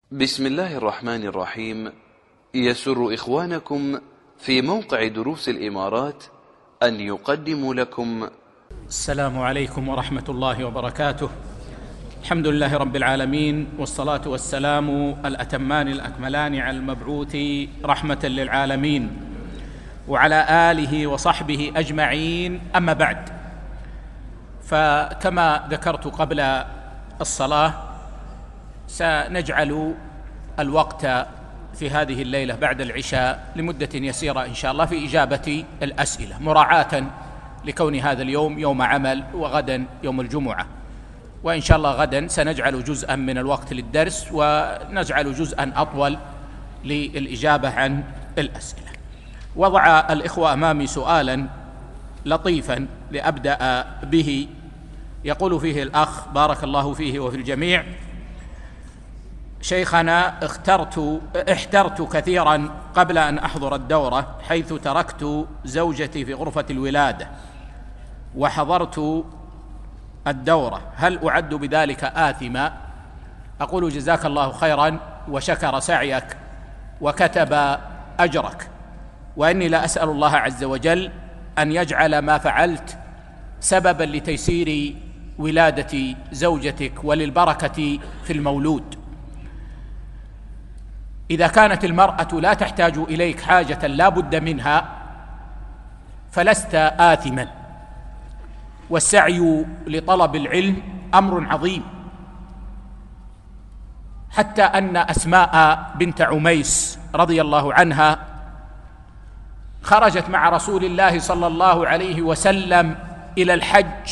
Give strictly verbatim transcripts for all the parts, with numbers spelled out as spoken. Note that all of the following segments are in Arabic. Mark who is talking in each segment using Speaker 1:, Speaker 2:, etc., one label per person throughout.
Speaker 1: بسم الله الرحمن الرحيم. يسر إخوانكم في موقع دروس الإمارات أن يقدموا لكم
Speaker 2: السلام عليكم ورحمة الله وبركاته. الحمد لله رب العالمين، والصلاة والسلام الأتمان الأكملان على المبعوث رحمة للعالمين وعلى آله وصحبه أجمعين، أما بعد. فكما ذكرت قبل الصلاة، سنجعل الوقت في هذه الليلة بعد العشاء لمدة يسيرة إن شاء الله في إجابة الأسئلة، مراعاة لكون هذا اليوم يوم عمل وغدا يوم الجمعة، وإن شاء الله غدا سنجعل جزءا من الوقت للدرس ونجعل جزءا أطول للإجابة عن الأسئلة. وضع الإخوة أمامي سؤالا لطيفا لأبدأ به، يقول فيه الأخ بارك الله فيه وفي الجميع: شيخنا، اخترت احترت كثيرا قبل أن أحضر الدورة، حيث تركت زوجتي في غرفة الولادة وحضرت الدورة، هل أعد بذلك آثما؟ أقول جزاك الله خيرا وشكر سعيك وكتب أجرك، وإني لا أسأل الله عز وجل أن يجعل ما فعلت سببا لتيسير ولادة زوجتك وللبركة في المولود. إذا كانت المرأة لا تحتاج إليك حاجة لا بد منها فلست آثما، والسعي لطلب العلم أمر عظيم، حتى أن أسماء بنت عميس رضي الله عنها خرجت مع رسول الله صلى الله عليه وسلم إلى الحج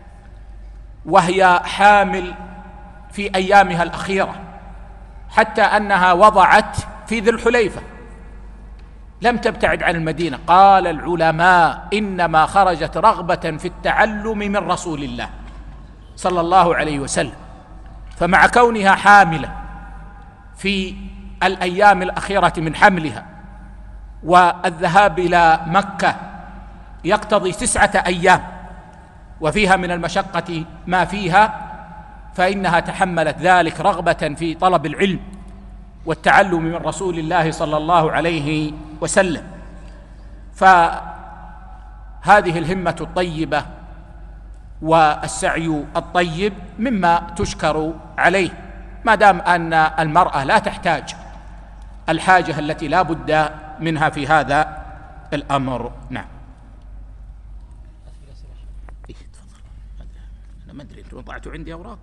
Speaker 2: وهي حامل في أيامها الأخيرة، حتى أنها وضعت في ذي الحليفة، لم تبتعد عن المدينة. قال العلماء إنما خرجت رغبة في التعلم من رسول الله صلى الله عليه وسلم، فمع كونها حاملة في الأيام الأخيرة من حملها والذهاب إلى مكة يقتضي تسعة أيام وفيها من المشقة ما فيها، فإنها تحملت ذلك رغبة في طلب العلم والتعلم من رسول الله صلى الله عليه وسلم. فهذه الهمة الطيبة والسعي الطيب مما تشكر عليه، ما دام أن المرأة لا تحتاج الحاجة التي لا بد منها في هذا الأمر. نعم. أنا ما أدري، أنتم وضعتوا عندي أوراق.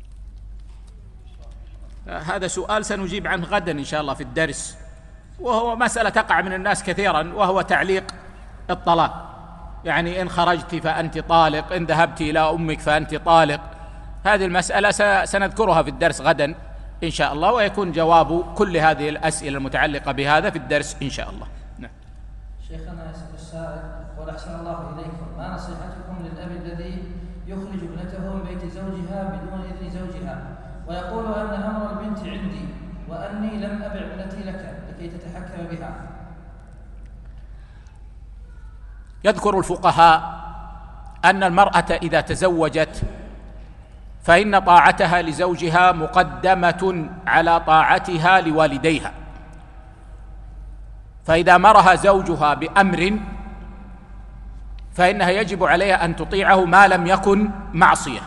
Speaker 2: هذا سؤال سنجيب عنه غدا إن شاء الله في الدرس، وهو مسألة تقع من الناس كثيرا، وهو تعليق الطلاق. يعني إن خرجت فأنت طالق، إن ذهبت إلى أمك فأنت طالق. هذه المسألة سنذكرها في الدرس غدا إن شاء الله، ويكون جواب كل هذه الأسئلة المتعلقة بهذا في الدرس إن شاء الله. نعم.
Speaker 3: شيخنا، يسأل السائل: قل أحسن الله إليكم، ما نصيحتكم للأب الذي يخرج ابنته من بيت زوجها بدون إذن زوجها، ويقول أن أمر البنت عندي وأني لم أبع ابنتي لك لكي تتحكم بها؟
Speaker 2: يذكر الفقهاء أن المرأة إذا تزوجت فإن طاعتها لزوجها مقدمة على طاعتها لوالديها، فإذا أمرها زوجها بأمر فإنها يجب عليها أن تطيعه ما لم يكن معصية،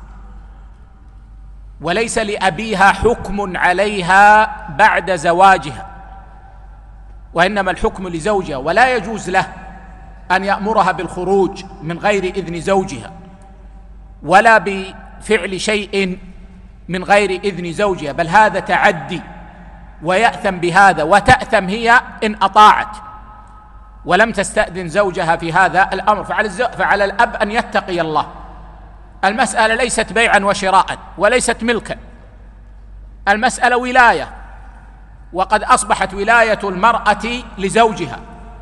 Speaker 2: وليس لأبيها حكم عليها بعد زواجها، وإنما الحكم لزوجها، ولا يجوز له أن يأمرها بالخروج من غير إذن زوجها ولا بفعل شيء من غير إذن زوجها، بل هذا تعدي ويأثم بهذا، وتأثم هي إن أطاعت ولم تستأذن زوجها في هذا الأمر. فعلى الأب أن يتقي الله. المسألة ليست بيعا وشراء وليست ملكا، المسألة ولاية، وقد أصبحت ولاية المرأة لزوجها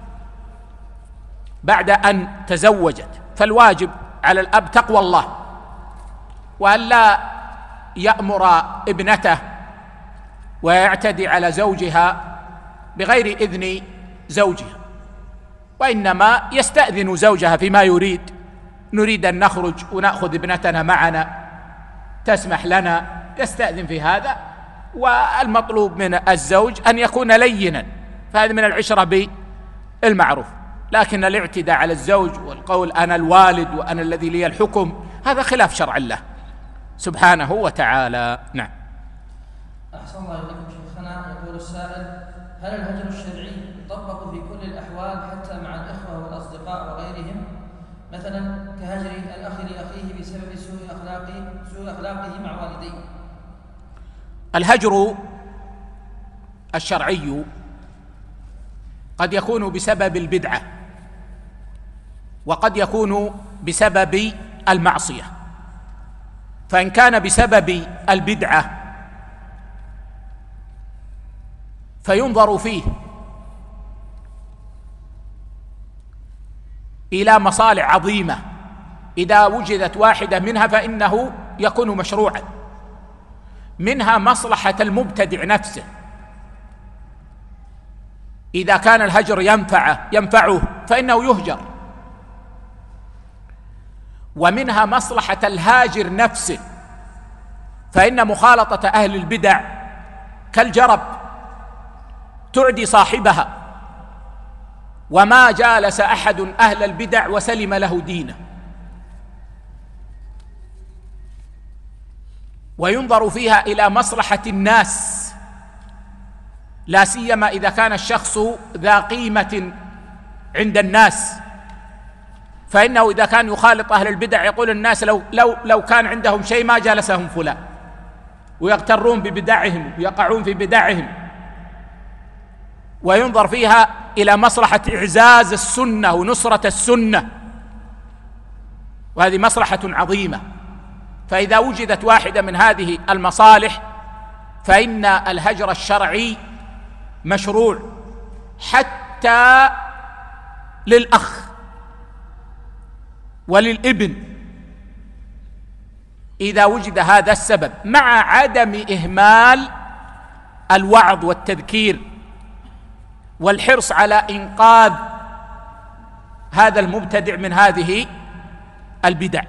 Speaker 2: بعد أن تزوجت، فالواجب على الأب تقوى الله، وأن لا يأمر ابنته ويعتدي على زوجها بغير إذن زوجها، وإنما يستأذن زوجها فيما يريد. نريد أن نخرج ونأخذ ابنتنا معنا، تسمح لنا، يستأذن في هذا، والمطلوب من الزوج أن يكون لينا، فهذا من العشرة بالمعروف. لكن الاعتداء على الزوج والقول أنا الوالد وأنا الذي لي الحكم هذا خلاف شرع الله سبحانه وتعالى. نعم.
Speaker 3: أحسن الله إليكم شيخنا. يقول السائل: هل الهجر الشرعي يطبق في كل الأحوال حتى مع الإخوة والأصدقاء وغيرهم، مثلا كهجر الأخ لأخيه بسبب سوء أخلاقه سوء أخلاقه مع والديه؟
Speaker 2: الهجر الشرعي قد يكون بسبب البدعة وقد يكون بسبب المعصية. فإن كان بسبب البدعة فينظر فيه إلى مصالح عظيمة، إذا وجدت واحدة منها فإنه يكون مشروعا. منها مصلحة المبتدع نفسه، إذا كان الهجر ينفعه ينفعه فإنه يهجر. ومنها مصلحة الهاجر نفسه، فإن مخالطة أهل البدع كالجرب تعدي صاحبها، وما جالس أحد أهل البدع وسلم له دينه. وينظر فيها إلى مصلحة الناس، لا سيما إذا كان الشخص ذا قيمة عند الناس، فإنه إذا كان يخالط أهل البدع يقول الناس لو, لو, لو كان عندهم شيء ما جالسهم فلان، ويغترون ببدعهم ويقعون في بدعهم. وينظر فيها إلى مصلحة إعزاز السنة ونصرة السنة، وهذه مصلحة عظيمة. فإذا وجدت واحدة من هذه المصالح فإن الهجر الشرعي مشروع، حتى للأخ وللابن إذا وجد هذا السبب، مع عدم إهمال الوعظ والتذكير والحرص على إنقاذ هذا المبتدع من هذه البدع.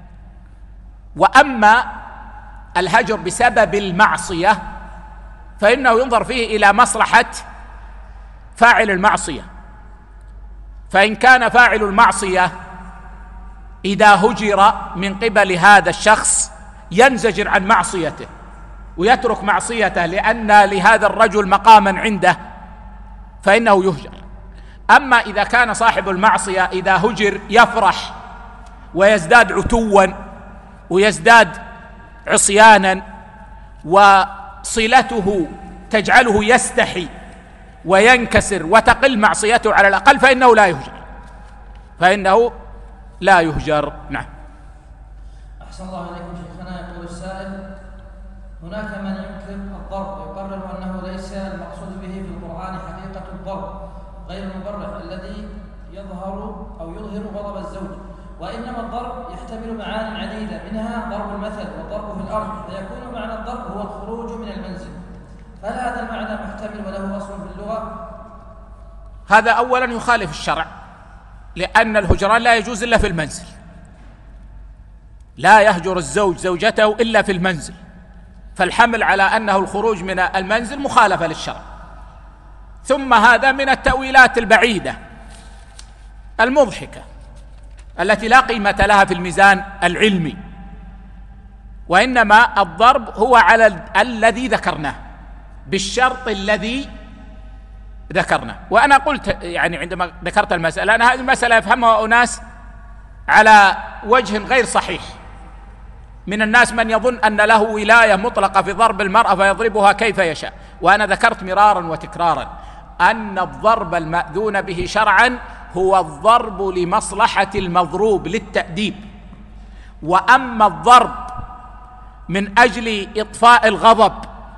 Speaker 2: وأما الهجر بسبب المعصية فإنه ينظر فيه إلى مصلحة فاعل المعصية. فإن كان فاعل المعصية إذا هجر من قبل هذا الشخص ينزجر عن معصيته ويترك معصيته لأن لهذا الرجل مقاما عنده فإنه يهجر. أما إذا كان صاحب المعصية إذا هجر يفرح ويزداد عتوا ويزداد عصيانا، وصلته تجعله يستحي وينكسر وتقل معصيته على الأقل، فإنه لا يهجر فإنه لا يهجر. نعم.
Speaker 3: أحسن الله إليكم شيخنا. يقول السائل: هناك من ينكر الضرب ويقرر أنه ليس المقصود به في القرآن حقيقة الضرب غير المبرح الذي يظهر أو يظهر غضب الزوج، وإنما الضرب يحتمل معاني عديدة، منها ضرب المثل والضرب في الأرض، فيكون معنى الضرب هو الخروج من المنزل. فهل هذا المعنى محتمل وله أصل في اللغة؟
Speaker 2: هذا أولا يخالف الشرع، لأن الهجران لا يجوز إلا في المنزل، لا يهجر الزوج زوجته إلا في المنزل، فالحمل على أنه الخروج من المنزل مخالفة للشرع. ثم هذا من التأويلات البعيدة المضحكة التي لا قيمة لها في الميزان العلمي، وإنما الضرب هو على ال- الذي ذكرناه بالشرط الذي ذكرنا. وأنا قلت يعني عندما ذكرت المسألة أن هذه المسألة يفهمها أناس على وجه غير صحيح. من الناس من يظن أن له ولاية مطلقة في ضرب المرأة فيضربها كيف يشاء، وأنا ذكرت مرارا وتكرارا أن الضرب المأذون به شرعا هو الضرب لمصلحة المضروب للتأديب. وأما الضرب من أجل إطفاء الغضب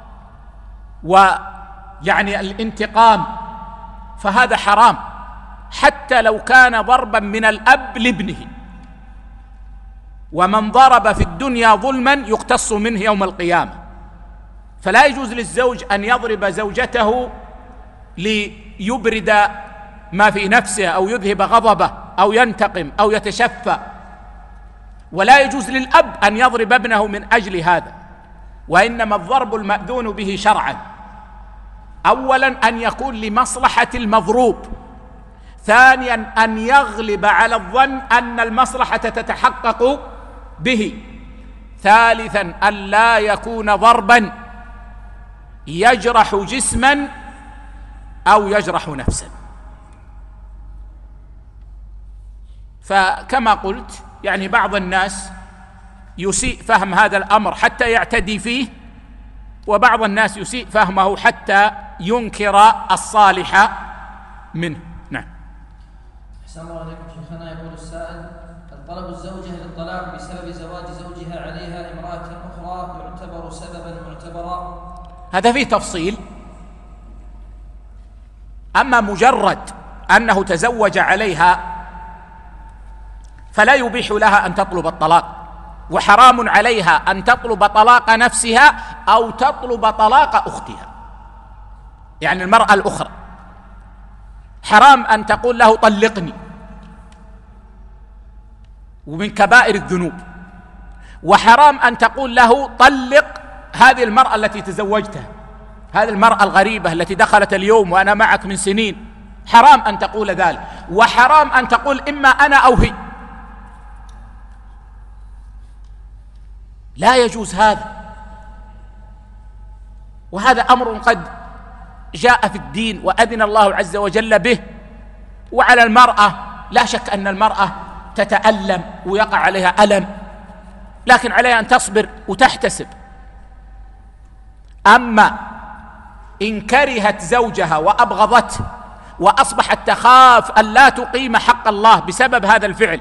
Speaker 2: ويعني الانتقام فهذا حرام، حتى لو كان ضربا من الأب لابنه. ومن ضرب في الدنيا ظلما يقتص منه يوم القيامة. فلا يجوز للزوج أن يضرب زوجته ليبرد ما في نفسه أو يذهب غضبه أو ينتقم أو يتشفى، ولا يجوز للأب أن يضرب ابنه من أجل هذا. وإنما الضرب المأذون به شرعا أولا أن يكون لمصلحة المضروب، ثانيا أن يغلب على الظن أن المصلحة تتحقق به، ثالثا أن لا يكون ضربا يجرح جسما أو يجرح نفسا. فكما قلت يعني بعض الناس يسيء فهم هذا الأمر حتى يعتدي فيه، وبعض الناس يسيء فهمه حتى ينكر الصالح منه. نعم.
Speaker 3: أحسن الله عليكم شيخنا. يقول السائل: طلب الزوجة للطلاق بسبب زواج زوجها عليها امرأة أخرى يعتبر سببا معتبرا؟
Speaker 2: هذا فيه تفصيل. أما مجرد أنه تزوج عليها فلا يبيح لها أن تطلب الطلاق، وحرام عليها أن تطلب طلاق نفسها أو تطلب طلاق أختها، يعني المرأة الأخرى حرام أن تقول له طلقني، ومن كبائر الذنوب. وحرام أن تقول له طلق هذه المرأة التي تزوجتها، هذه المرأة الغريبة التي دخلت اليوم وأنا معك من سنين، حرام أن تقول ذلك. وحرام أن تقول إما أنا أو هي، لا يجوز هذا. وهذا أمر قد جاء في الدين وأذن الله عز وجل به. وعلى المرأة لا شك أن المرأة تتألم ويقع عليها ألم، لكن عليها أن تصبر وتحتسب. أما إن كرهت زوجها وأبغضته وأصبحت تخاف أن لا تقيم حق الله بسبب هذا الفعل،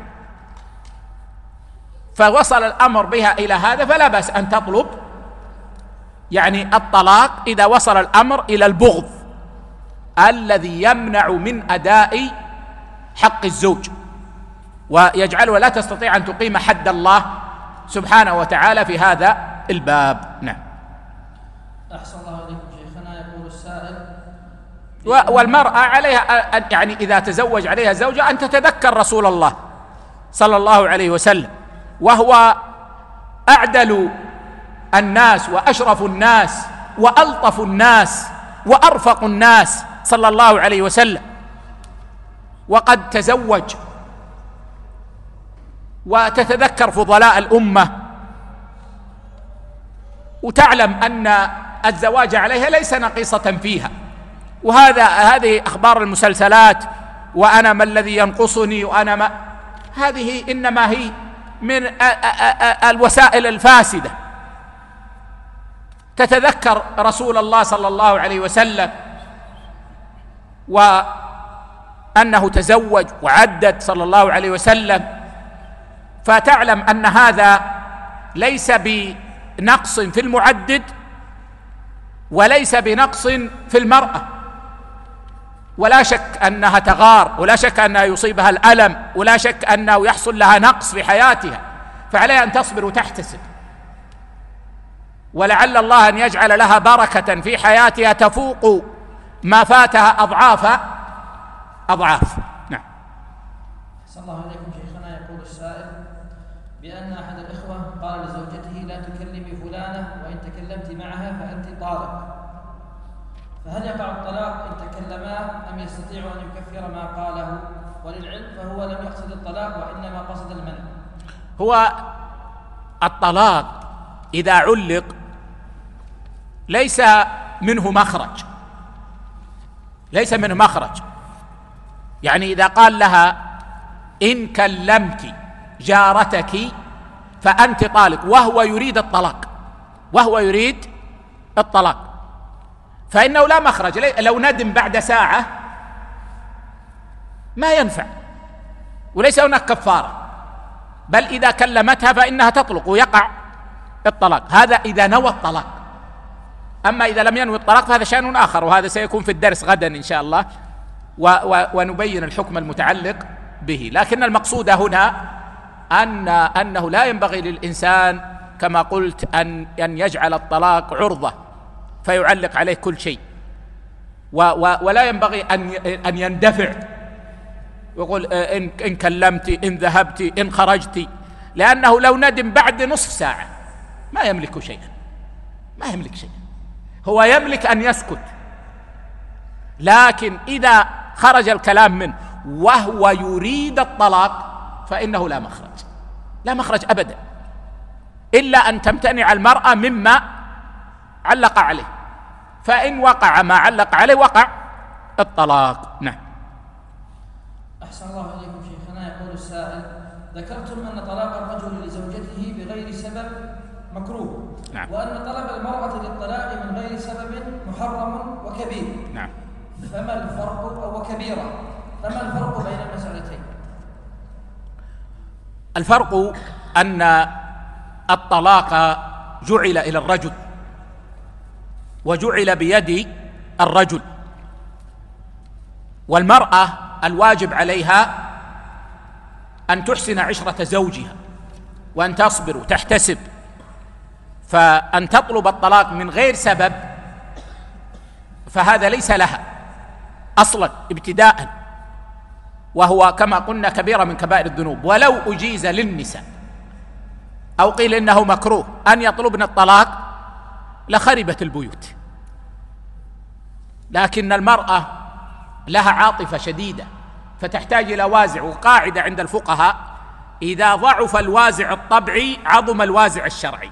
Speaker 2: فوصل الأمر بها إلى هذا، فلا بأس أن تطلب يعني الطلاق إذا وصل الأمر إلى البغض الذي يمنع من أداء حق الزوج ويجعلها لا تستطيع أن تقيم حد الله سبحانه وتعالى في هذا الباب. نعم.
Speaker 3: أحسن الله عليكم شيخنا. يقول السائل:
Speaker 2: والمرأة عليها يعني إذا تزوج عليها زوجة أن تتذكر رسول الله صلى الله عليه وسلم، وهو أعدل الناس وأشرف الناس وألطف الناس وأرفق الناس صلى الله عليه وسلم، وقد تزوج، وتتذكر فضلاء الأمة، وتعلم أن الزواج عليها ليس نقيصة فيها. وهذا هذه أخبار المسلسلات وأنا ما الذي ينقصني وأنا ما، هذه إنما هي من الوسائل الفاسدة. تتذكر رسول الله صلى الله عليه وسلم وأنه تزوج وعدد صلى الله عليه وسلم، فتعلم أن هذا ليس بنقص في المعدد وليس بنقص في المرأة، ولا شك أنها تغار، ولا شك أنها يصيبها الألم، ولا شك أنه يحصل لها نقص في حياتها، فعليها أن تصبر وتحتسب، ولعل الله أن يجعل لها بركة في حياتها تفوق ما فاتها أضعاف أضعاف. نعم.
Speaker 3: أحسن الله عليكم شيخنا. يقول السائل بأن أحد الإخوة قال لزوجته: لا تكلمي فلانة، وإن تكلمت معها فأنت طالق، فهل يقع الطلاق إن تكلما أم يستطيع أن يكفر ما قاله؟ وللعلم فهو لم يقصد الطلاق وإنما قصد المنع.
Speaker 2: هو الطلاق إذا علق ليس منه مخرج، ليس منه مخرج. يعني إذا قال لها: إن كلمت جارتك فأنت طالق، وهو يريد الطلاق، وهو يريد الطلاق، فإنه لا مخرج. لو ندم بعد ساعة ما ينفع، وليس هناك كفارة، بل إذا كلمتها فإنها تطلق ويقع الطلاق. هذا إذا نوى الطلاق. أما إذا لم ينوي الطلاق فهذا شأن آخر، وهذا سيكون في الدرس غدا إن شاء الله، و و ونبين الحكم المتعلق به. لكن المقصود هنا أن أنه لا ينبغي للإنسان كما قلت أن أن يجعل الطلاق عرضة فيعلق عليه كل شيء، و و ولا ينبغي أن أن يندفع ويقول إن إن كلمت، إن ذهبت، إن خرجت، لأنه لو ندم بعد نصف ساعة ما يملك شيئا، ما يملك شيء، هو يملك أن يسكت، لكن إذا خرج الكلام منه وهو يريد الطلاق فإنه لا مخرج، لا مخرج أبدا، إلا أن تمتنع المرأة مما علق عليه، فإن وقع ما علق عليه وقع الطلاق. نعم.
Speaker 3: أحسن الله إليكم شيخنا. يقول السائل: ذكرتم أن طلاق الرجل لزوجته بغير سبب مكروه،
Speaker 2: نعم.
Speaker 3: وأن طلب المرأة للطلاق من غير سبب محرم وكبير،
Speaker 2: نعم.
Speaker 3: فما الفرق أو كبيرة فما الفرق بين المسألتين؟
Speaker 2: الفرق أن الطلاق جعل إلى الرجل وجعل بيد الرجل، والمرأة الواجب عليها أن تحسن عشرة زوجها وأن تصبر وتحتسب، فأن تطلب الطلاق من غير سبب فهذا ليس لها أصلا ابتداء، وهو كما قلنا كبيرة من كبائر الذنوب. ولو أجيز للنساء أو قيل إنه مكروه أن يطلبن الطلاق لخربت البيوت، لكن المرأة لها عاطفة شديدة فتحتاج إلى وازع، وقاعدة عند الفقهاء: إذا ضعف الوازع الطبعي عظم الوازع الشرعي.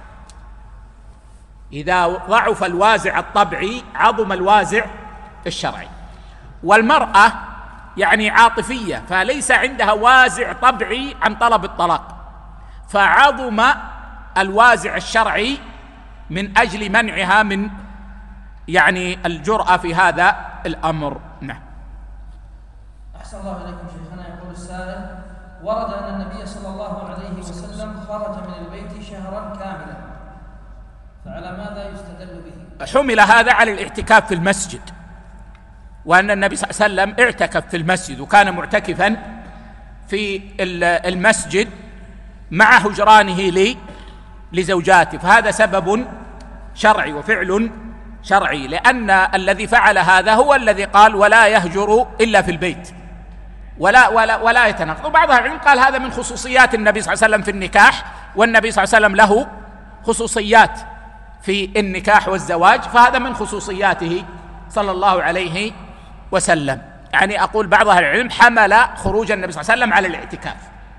Speaker 2: إذا ضعف الوازع الطبعي عظم الوازع الشرعي. والمرأة يعني عاطفية، فليس عندها وازع طبعي عن طلب الطلاق، فعظم الوازع الشرعي من أجل منعها من يعني الجرأة في هذا الأمر. نعم.
Speaker 3: أحسن الله إليكم شيخنا. يقول السائل: ورد أن النبي صلى الله عليه وسلم خرج من البيت شهرا كاملا، فعلى ماذا يستدل به؟
Speaker 2: حمل هذا على الاعتكاف في المسجد، وأن النبي صلى الله عليه وسلم اعتكف في المسجد وكان معتكفا في المسجد مع هجرانه لي لزوجاته، فهذا سبب شرعي وفعل شرعي، لأن الذي فعل هذا هو الذي قال: ولا يهجر إلا في البيت ولا ولا ولا يتناقض. وبعض العلم قال هذا من خصوصيات النبي صلى الله عليه وسلم في النكاح، والنبي صلى الله عليه وسلم له خصوصيات في النكاح والزواج، فهذا من خصوصياته صلى الله عليه وسلم. يعني أقول بعض أهل العلم حمل خروج النبي صلى الله عليه وسلم على الاعتكاف،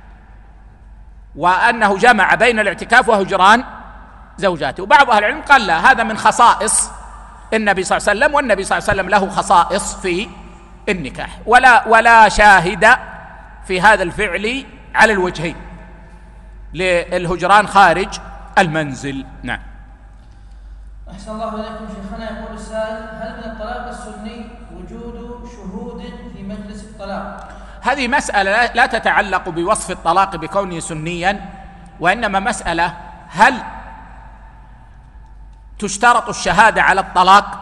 Speaker 2: وأنه جمع بين الاعتكاف وهجران زوجاته. وبعض أهل العلم قال لا، هذا من خصائص النبي صلى الله عليه وسلم، والنبي صلى الله عليه وسلم له خصائص في النكاح، ولا ولا شاهد في هذا الفعل على الوجهين للهجران خارج المنزل. نعم.
Speaker 3: أحسن الله إليكم شيخنا. يقول السائل: هل من الطلاق السني وجود شهود في مجلس الطلاق؟
Speaker 2: هذه مسألة لا تتعلق بوصف الطلاق بكونه سنيا، وإنما مسألة هل تشترط الشهادة على الطلاق،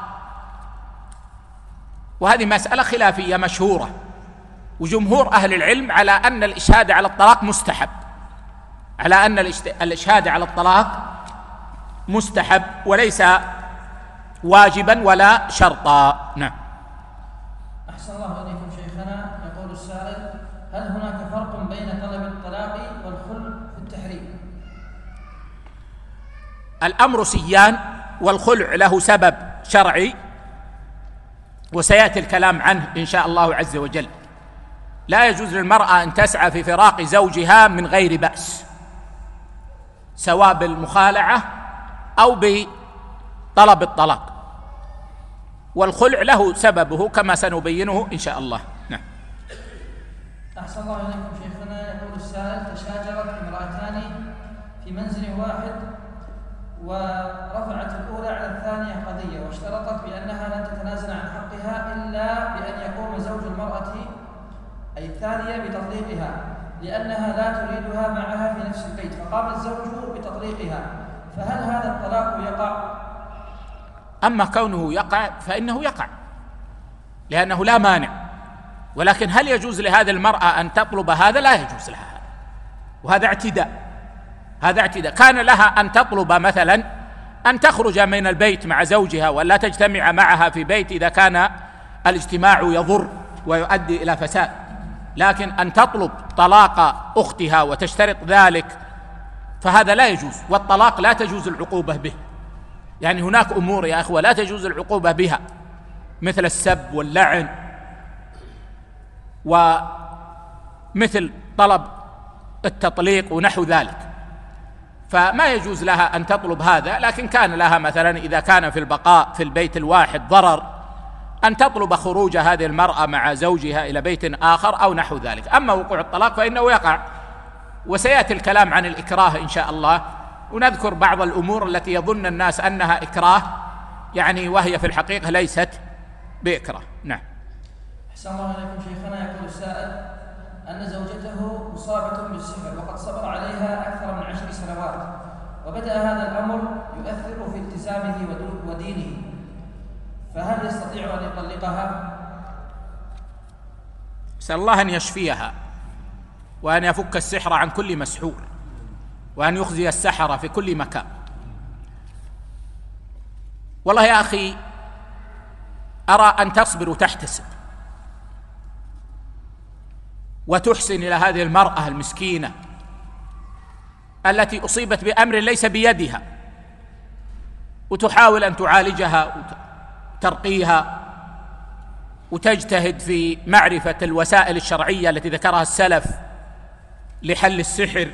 Speaker 2: وهذه مسألة خلافية مشهورة، وجمهور أهل العلم على أن الإشهاد على الطلاق مستحب، على أن الإشهاد على الطلاق مستحب وليس واجبا ولا شرطا. نعم.
Speaker 3: أحسن الله إليكم شيخنا. يقول السائل: هل هناك فرق بين طلب الطلاق والخلع في التحريم؟
Speaker 2: الأمر سيان، والخلع له سبب شرعي وسيأتي الكلام عنه إن شاء الله عز وجل. لا يجوز للمرأة أن تسعى في فراق زوجها من غير بأس، سواء بالمخالعة أو بطلب الطلاق، والخلع له سببه كما سنبينه إن شاء الله. نعم.
Speaker 3: أحسن الله إليكم شيخنا. يقول السائل: تشاجرت امرأتان في منزل واحد، ورفعت الأولى على الثانية قضية، واشترطت بأنها لن تتنازل عن حقها إلا بأن يقوم زوج المرأة أي الثانية بتطليقها، لأنها لا تريدها معها في نفس البيت، فقام الزوج بتطليقها، فهل هذا الطلاق يقع؟
Speaker 2: أما كونه يقع فإنه يقع، لأنه لا مانع، ولكن هل يجوز لهذه المرأة أن تطلب هذا؟ لا يجوز لها هذا، وهذا اعتداء. هذا اعتداء. كان لها أن تطلب مثلا أن تخرج من البيت مع زوجها ولا تجتمع معها في بيت إذا كان الاجتماع يضر ويؤدي إلى فساد، لكن أن تطلب طلاق أختها وتشترط ذلك فهذا لا يجوز، والطلاق لا تجوز العقوبة به، يعني هناك أمور يا أخوة لا تجوز العقوبة بها، مثل السب واللعن، ومثل طلب التطليق ونحو ذلك، فما يجوز لها أن تطلب هذا. لكن كان لها مثلا إذا كان في البقاء في البيت الواحد ضرر أن تطلب خروج هذه المرأة مع زوجها إلى بيت آخر أو نحو ذلك. أما وقوع الطلاق فإنه يقع، وسيأتي الكلام عن الإكراه إن شاء الله، ونذكر بعض الأمور التي يظن الناس أنها إكراه يعني وهي في الحقيقة ليست بإكراه. نعم.
Speaker 3: أحسن الله إليكم شيخنا. يقول السائل أن زوجته مصابة بالسحر وقد صبر عليها أكثر من عشر سنوات، وبدأ هذا الأمر يؤثر في التزامه ودينه، فهل يستطيع أن يطلقها؟
Speaker 2: أسأل الله أن يشفيها وأن يفك السحر عن كل مسحور، وأن يخزي السحرة في كل مكان. والله يا أخي أرى أن تصبر وتحتسب وتحسن إلى هذه المرأة المسكينة التي أصيبت بأمر ليس بيدها، وتحاول أن تعالجها وترقيها، وتجتهد في معرفة الوسائل الشرعية التي ذكرها السلف لحل السحر.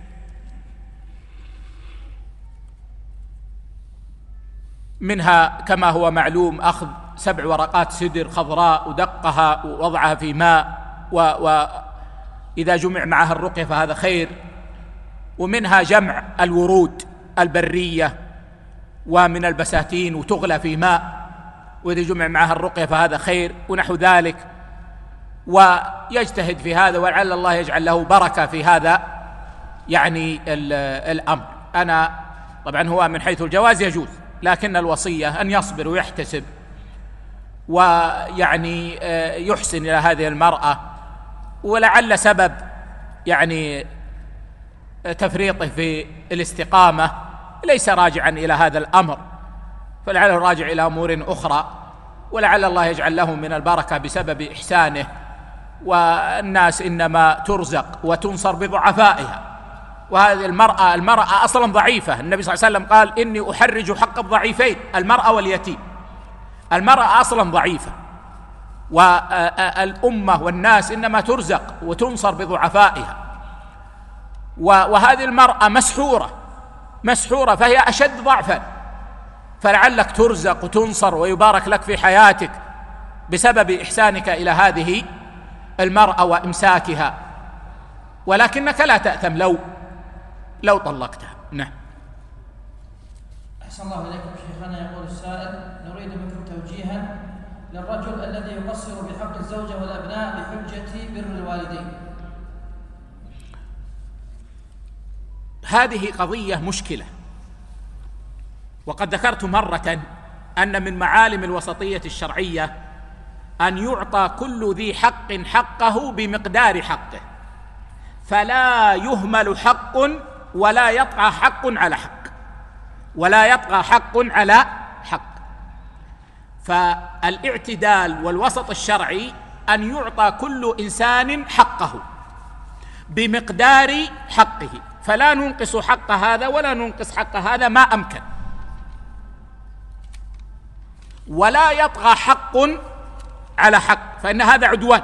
Speaker 2: منها كما هو معلوم أخذ سبع ورقات سدر خضراء ودقها ووضعها في ماء، وإذا جمع معها الرقية فهذا خير. ومنها جمع الورود البرية ومن البساتين وتغلى في ماء، وإذا جمع معها الرقية فهذا خير ونحو ذلك. ويجتهد في هذا ولعل الله يجعل له بركة في هذا يعني الأمر. أنا طبعا هو من حيث الجواز يجوز، لكن الوصية أن يصبر ويحتسب ويعني يحسن إلى هذه المرأة، ولعل سبب يعني تفريطه في الاستقامة ليس راجعا إلى هذا الأمر، فلعله راجع إلى أمور أخرى، ولعل الله يجعل له من البركة بسبب إحسانه. والناس إنما ترزق وتنصر بضعفائها، وهذه المرأة المرأة أصلا ضعيفة. النبي صلى الله عليه وسلم قال إني أحرج حق الضعيفين المرأة واليتيم. المرأة أصلا ضعيفة، والأمة والناس إنما ترزق وتنصر بضعفائها. وهذه المرأة مسحورة مسحورة فهي أشد ضعفا، فلعلك ترزق وتنصر ويبارك لك في حياتك بسبب إحسانك إلى هذه المرأة وإمساكها، ولكنك لا تأثم لو لو طلقتها. نعم.
Speaker 3: أحسن الله إليكم شيخنا. يقول السائل نريد منكم توجيها للرجل الذي يقصر بحق الزوجة والأبناء بحجة بر الوالدين.
Speaker 2: هذه قضية مشكلة، وقد ذكرت مرة أن من معالم الوسطية الشرعية أن يعطى كل ذي حق حقه بمقدار حقه، فلا يهمل حق ولا يطغى حق على حق ولا يطغى حق على حق. فالاعتدال والوسط الشرعي أن يعطى كل إنسان حقه بمقدار حقه، فلا ننقص حق هذا ولا ننقص حق هذا ما أمكن، ولا يطغى حق على حق، فإن هذا عدوان.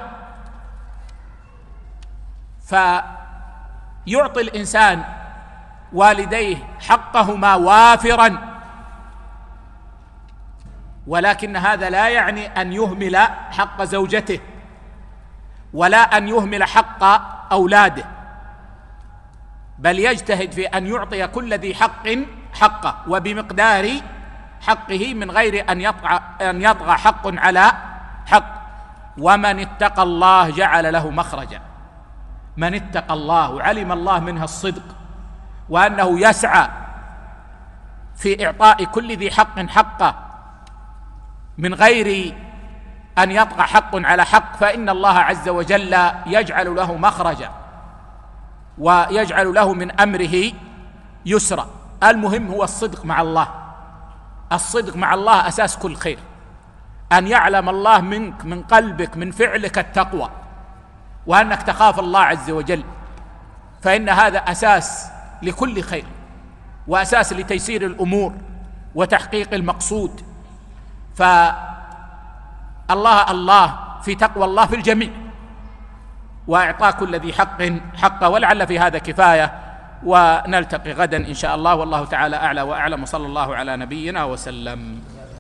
Speaker 2: فيعطي الإنسان والديه حقهما وافرا، ولكن هذا لا يعني أن يهمل حق زوجته ولا أن يهمل حق أولاده، بل يجتهد في أن يعطي كل ذي حق حقه وبمقدار حقه من غير أن يطغى أن يطغى حق على حق. ومن اتقى الله جعل له مخرجا. من اتقى الله وعلم الله منها الصدق وأنه يسعى في إعطاء كل ذي حق حقه من غير أن يطغى حق على حق، فإن الله عز وجل يجعل له مخرجا ويجعل له من أمره يسرا. المهم هو الصدق مع الله. الصدق مع الله أساس كل خير، أن يعلم الله منك من قلبك من فعلك التقوى، وأنك تخاف الله عز وجل، فإن هذا أساس لكل خير وأساس لتيسير الأمور وتحقيق المقصود. فالله الله في تقوى الله في الجميع، وإعطاء كل ذي حق حقه. ولعل في هذا كفاية، ونلتقي غدا إن شاء الله، والله تعالى أعلى وأعلم، وصلى الله على نبينا وسلم.